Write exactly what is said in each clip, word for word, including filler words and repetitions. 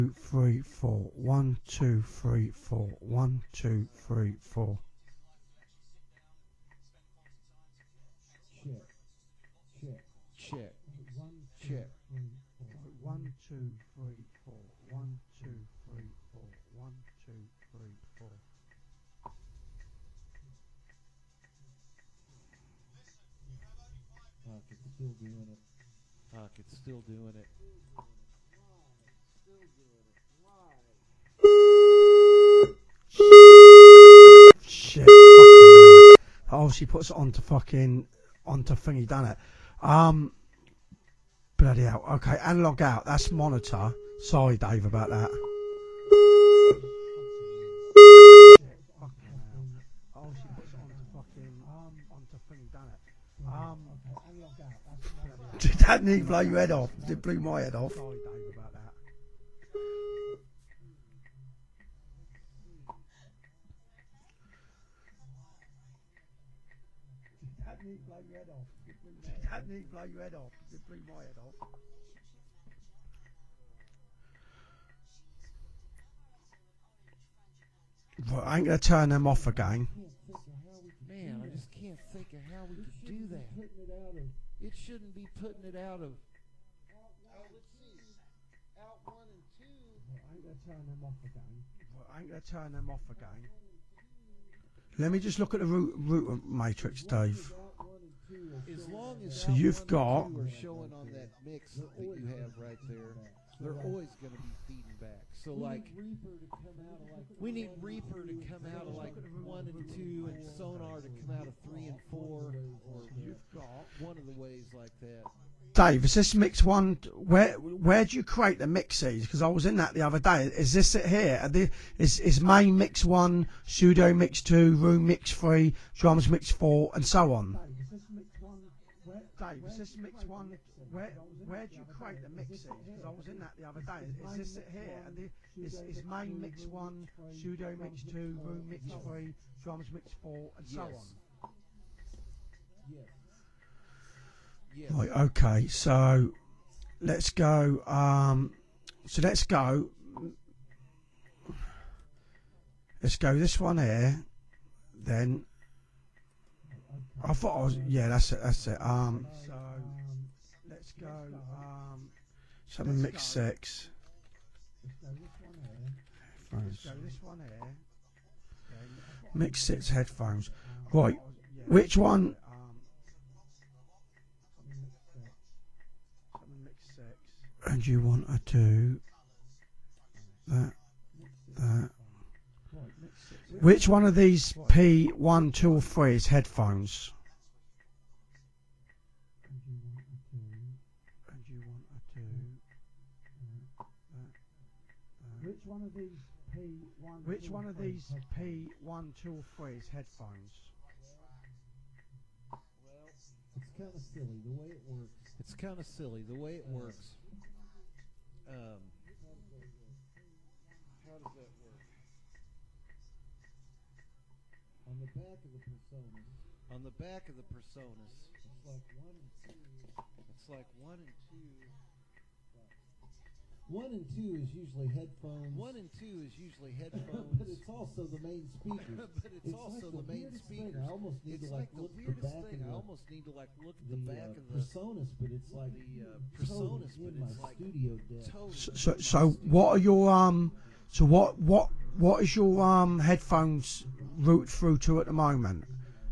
three, four. One, two, three, four. One, two, three, four. Check. Check. Check. One, two, Check. three, four. One, two, three, four. One, two, three, four. One, two, three, four. Fuck, it's still doing it. Fuck, it's still doing it. Shit. Fucking hell. Oh, she puts it onto fucking onto thingy, done it. Um, bloody hell. Okay, analog out. That's monitor. Sorry, Dave, about that. Fucking hell. Oh, she puts it onto fucking um onto thingy, done it. Um, analog out. Did that need blow your head off? Did it blew my head off? Sorry, Dave, about that. That need blow your head off. That need blow your head off. It blew my head off. Right, I ain't gonna turn them off again. Man, I just can't think of how we could do that. It shouldn't be putting it out of. Oh, let's see. Out one and two. Right, I ain't gonna turn them off again. Right, I ain't gonna turn them off again. Let me just look at the root, root matrix, Dave. As long as So out you've one and got- two are showing on that mix that you have right there, they're always going to be feeding back. So like, we need Reaper to come out of like one and two, and Sonar to come out of three and four, or you've got one of the ways like that. Dave, is this mix one? Where where do you create the mixes? Because I was in that the other day. Is this it here? Are the, is is main mix one, pseudo mix two, room mix three, drums mix four, and so on? Dave, is this mix one? Where where do you create the mixes? Because I was in that the other day. Is this it here? Are the, is is main mix one, pseudo mix two, room mix three, drums mix four, and so Yes. on? Yes. Yes. Right, okay, so let's go, um, so let's go, let's go this one here, then, I thought I was, yeah, that's it, that's it, um, so, let's go, um, something mix six, headphones, this one here, mix six headphones, right, which one? And you want to do that, that. Which one of these P one, two, or three is headphones? And you want to do that, that. Which one of these P one? Which one of these P one, two, or three is headphones? It's kind of silly the way it works. It's kind of silly the way it works. Um, how does that work? On the back of the personas, On the back of the personas, it's like one and two. it's like one and two. One and two is usually headphones. One and two is usually headphones. But it's also the main speakers. But it's, also like the, main weirdest speakers. Thing. I almost need It's to like like the look at the weirdest back thing. of I the, almost need to like look at the, the back uh, of the personas, but it's like the uh, totally personas, but in my it's like studio deck. totally. So, so, so what are your um? So what what what is your um headphones route through to at the moment?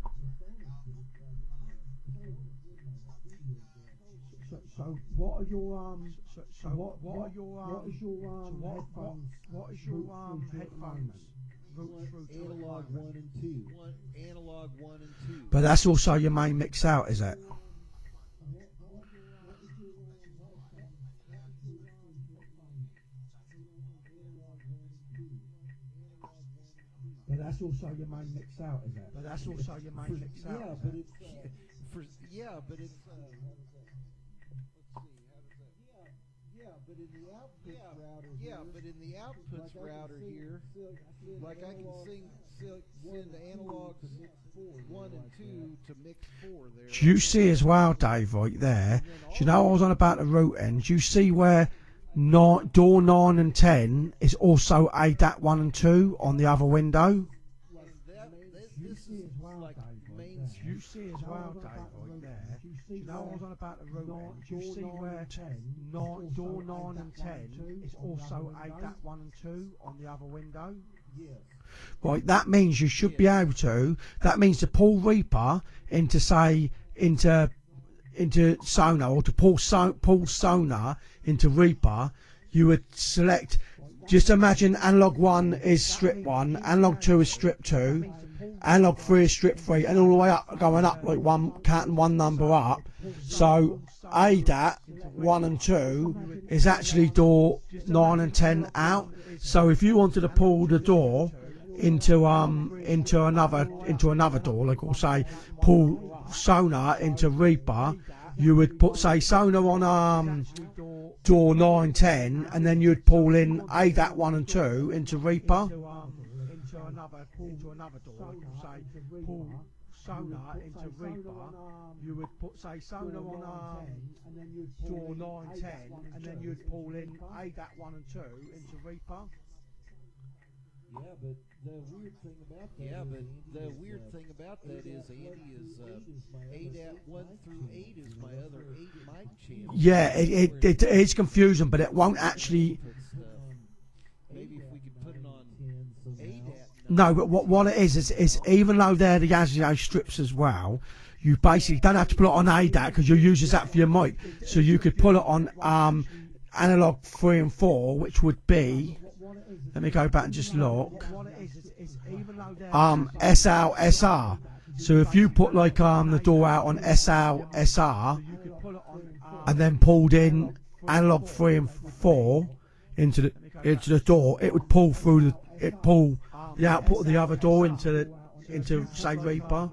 So, so what are your um? So, so what what are your um? What is your um so what, headphones? What, what is your um headphones route through to Analog at the moment? one and two. One analog one and two. But that's also your main mix out, is it? But that's also your main mix out, is it? But that's also your main mix out. Yeah, is but it? it's For, yeah, but it's. Uh, yeah, but in the output yeah, router yeah, here, but in the outputs like router I can here, send, send like I can analog sing, sing, one send and analogs two to mix four, one and like two to mix four there. Do you see as well, Dave, right there? Do you know I was on about the routing? Do you see where nine, door nine and ten is also A D A T one and two on the other window. That, this, this is like main You see as well, Dave, right there. Do you know I was on about the room? Do you see where nine, door nine and ten is also A D A T one and two on the other window? Right, that means you should be able to. That means to pull Reaper into, say, into into Sonar, or to pull so, pull Sonar into Reaper, you would select. Just imagine analog one is strip one, analog two is strip two, analog three is strip three, and all the way up, going up like one, counting one number up. So A D A T one and two is actually door nine and ten out. So if you wanted to pull the door into um into another into another door, like we'll say pull Sonar into Reaper, you would put say Sonar on um door nine ten, and then you'd pull in A D A T one and two into Reaper. Into another into another door, like we'll say pull Sonar into Reaper, you would put say Sonar on um door nine ten, and then you'd pull in A D A T one and two into Reaper. Yeah, but the weird thing about that. Yeah, is but the Andy is, weird uh, thing about that is Andy is uh, my A D A T other one through eight is my other eight mic channel. Yeah, it, it, it it's confusing, but it won't actually. Maybe if we could put it on A D A T. No, but what what it is is, is even though they're the ASIO strips as well, you basically don't have to put it on A D A T because you use that for your mic. So you could put it on um, analog three and four, which would be. Let me go back and just look. Um, S L S R. So if you put like um the door out on S L S R, and then pulled in analog three and four into the into the door, it would pull through the it pull the output of the other door into the into say Reaper.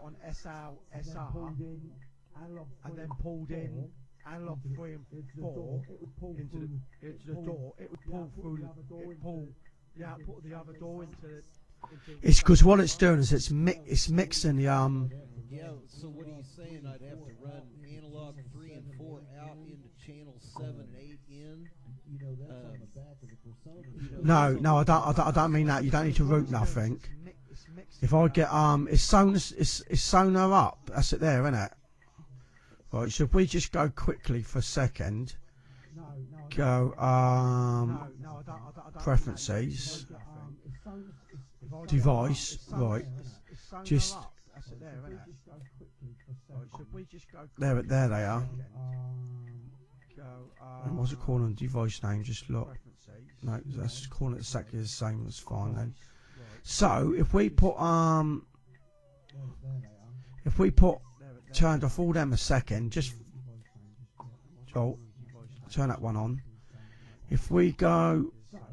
And then pulled in analog three and four into the into the door, it would pull through the it pull the output of the other door into the. It's because what it's doing is it's mi it's mixing the um. Yeah, so what are you saying? I'd have to run analog three and four out into channel seven and eight in. You know, that's Um, on the back of the persona. No, no, I don't, I don't. I don't mean that. You don't need to root nothing. If I get um, it's Sonar, it's, it's Sonar up. That's it there, isn't it? Right. So if we just go quickly for a second, go um, preferences, device, right? Just there, there they are. What's it called on device name? Just look. No, that's calling it exactly the same. That's fine then. So if we put um, if we put turned off all them a second, just oh, turn that one on. If we go,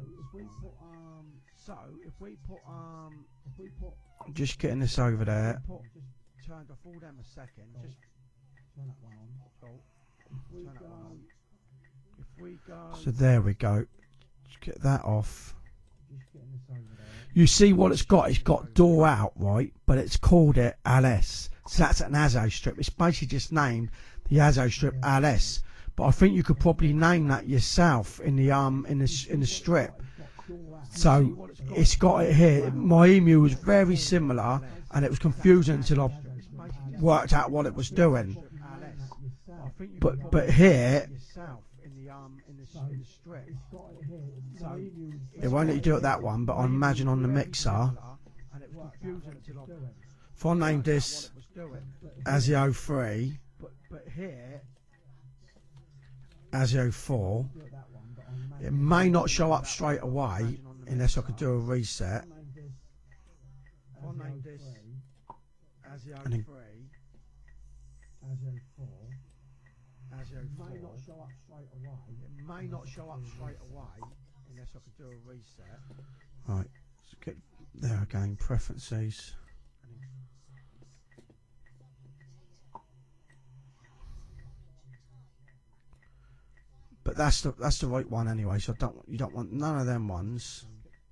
so if we put um, if we put just getting this over there. Turned off all them a second, just turn that one on. Oh, turn that one on. If we go, so there we go. Just get that off. You see what it's got? It's got door out, right? But it's called it L S. So that's an ASIO strip. It's basically just named the ASIO strip L S. But I think you could probably name that yourself in the um in the in the strip. So it's got it here. My emu was very similar, and it was confusing until I worked out what it was doing. But but here. It won't let you do it that one, but I imagine on the mixer. If I named this ASIO three, ASIO four, it may not show up straight away unless I could do a reset. And then It may not show up straight away. It may not show up straight away unless I could do a reset. Right, let's get there again. Preferences. But that's the that's the right one anyway. So I don't you don't want none of them ones.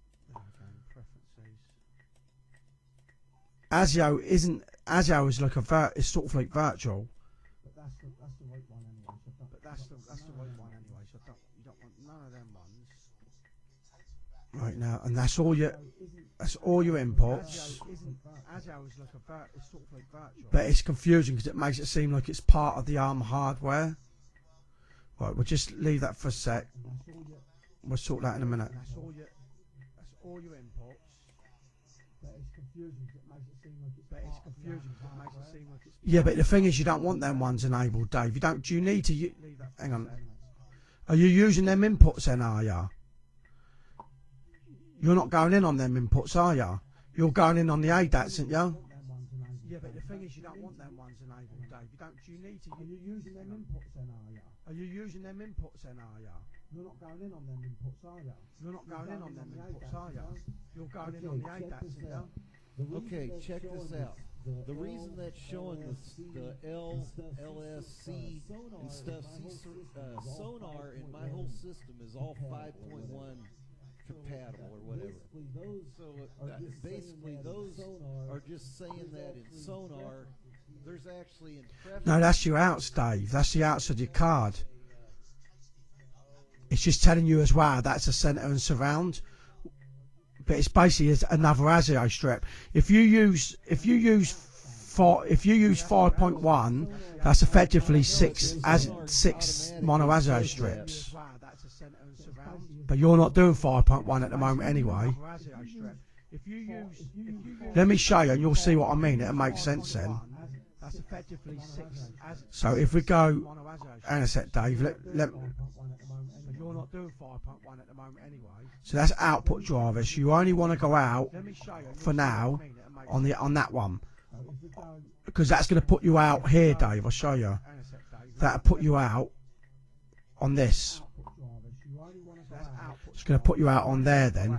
ASIO isn't ASIO is like a vir it's sort of like virtual. But that's the that's the right one anyway. So but that's the that's the right one anyway. So don't you don't want none of them ones. Right now, and that's all your, that's all your inputs. Agile is like a vir- it's sort of like virtual. But it's confusing because it makes it seem like it's part of the ARM hardware. Right, we'll just leave that for a sec. We'll sort that in a minute. That's all your, that's all your inputs. But it's confusing because it makes it seem like it's. But it's confusing because it makes it seem like it's. Yeah, but the thing is, you don't want them ones enabled, Dave. You don't. Do you need to? U- hang on. Are you using them inputs then? Are you? You're not going in on them inputs, are you? You're going in on the A D A Ts, aren't you? Yeah, but the thing is, you don't want them ones enabled, Dave. You don't. Do you need to? Are you using them inputs then? Are you? Are you using them inputs then? Are you? You're not going in on them inputs, are you? You're not going in on them inputs, are you? You're going in on the A D A Ts, aren't you? Okay, check this out. The reason that's showing the, the L, L S C and stuff, C, uh, sonar in my whole system is all five point one compatible or whatever. So uh, basically those are just saying that in sonar. There's actually in preference. No, that's your outs, Dave. That's the outs of your card. It's just telling you as well that's a center and surround. But it's basically another ASIO strip. If you use if you use four if you use five point one, that's effectively six as six mono ASIO strips. But you're not doing five point one at the moment anyway. Let me show you, and you'll see what I mean. It'll make sense then. So if we go, hang on a sec, Dave. Let, let, you're not doing five point one at the moment anyway. So that's output drivers. You only want to go out for now on the on that one because that's going to put you out here, Dave. I'll show you. That'll put you out on this. It's going to put you out on there then.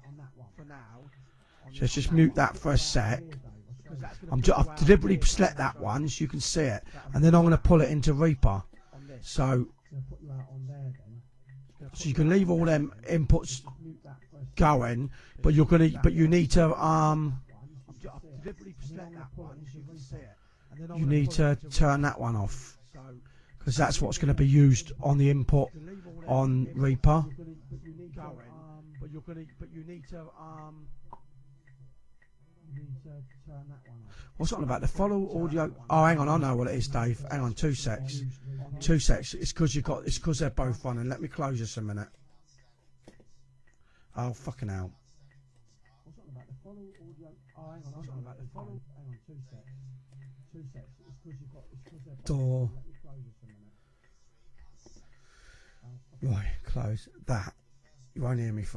So let's just mute that for a sec. I'm just, I've deliberately select that one so you can see it, and then I'm going to pull it into Reaper. So, so you can leave all them inputs going, but you're going to, but you need to um, you need to turn that one off because that's what's going to be used on the input on Reaper. But you're going to, but you need to um. What's on about the follow audio? Oh, hang on, I know what it is, Dave. Hang on, two secs, two secs. It's because you got. It's because they're both running. Let me close this a minute. Oh, fucking hell. What's on about the follow audio? Oh, hang on, what's on about the follow? Hang on, two secs, two secs. It's because you got. It's because they're. Door. Let me close this a minute. Right, close that. You won't hear me for